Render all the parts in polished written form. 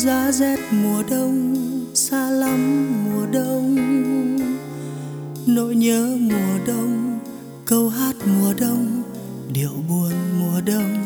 giá rét mùa đông, xa lắm mùa đông. Nỗi nhớ mùa đông, câu hát mùa đông, điệu buồn mùa đông.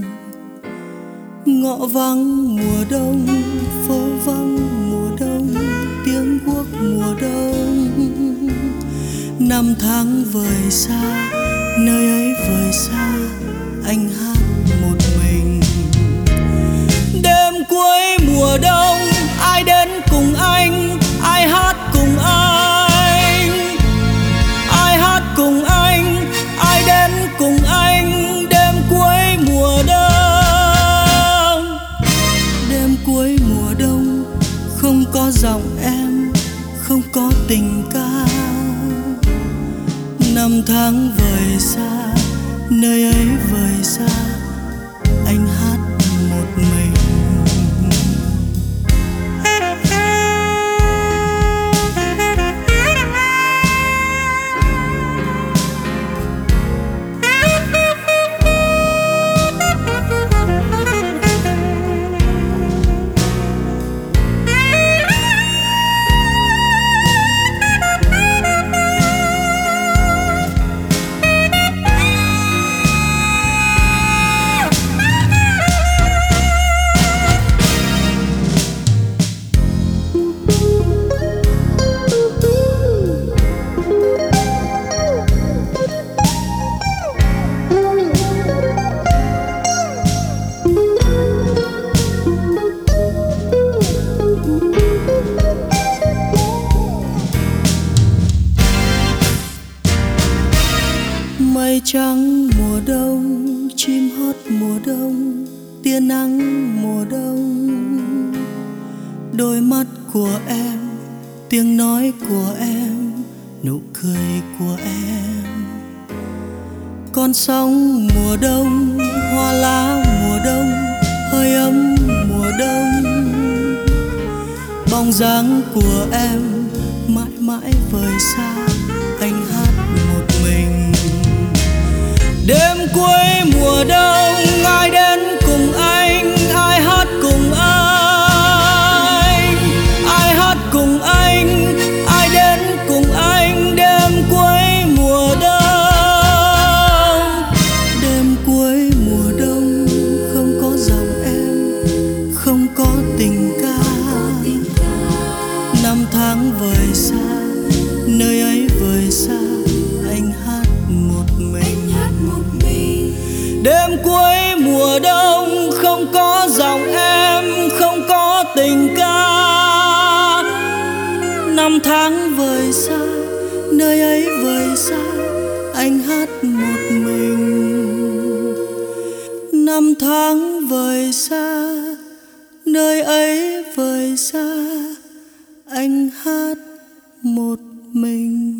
Ngõ vắng mùa đông, phố vắng mùa đông, tiếng guốc mùa đông. Năm tháng vời xa, nơi ấy vời xa, anh hát một mình. Đêm cuối mùa đông, ai đến cùng anh, ai hát cùng anh, ai hát cùng anh, ai đến cùng anh. Đêm cuối mùa đông, đêm cuối mùa đông, không có giọng em, không có tình ca. Năm tháng vời xa, nơi ấy vời xa, anh hát một mình. Mây trắng mùa đông, chim hót mùa đông, tia nắng mùa đông. Đôi mắt của em, tiếng nói của em, nụ cười của em. Con sóng mùa đông, hoa lá mùa đông, hơi ấm mùa đông. Bóng dáng của em mãi mãi vời xa, anh hát một mình. Đêm cuối mùa đông, ai đến cùng anh, ai hát cùng anh, ai hát cùng anh, ai đến cùng anh. Đêm cuối mùa đông, đêm cuối mùa đông, không có giọng em, không có tình ca. Năm tháng vời xa, nơi ấy vời xa, anh hát một mình. Đêm cuối mùa đông, không có giọng em, không có tình ca. Năm tháng vời xa, nơi ấy vời xa, anh hát một mình. Năm tháng vời xa, nơi ấy vời xa, anh hát một mình.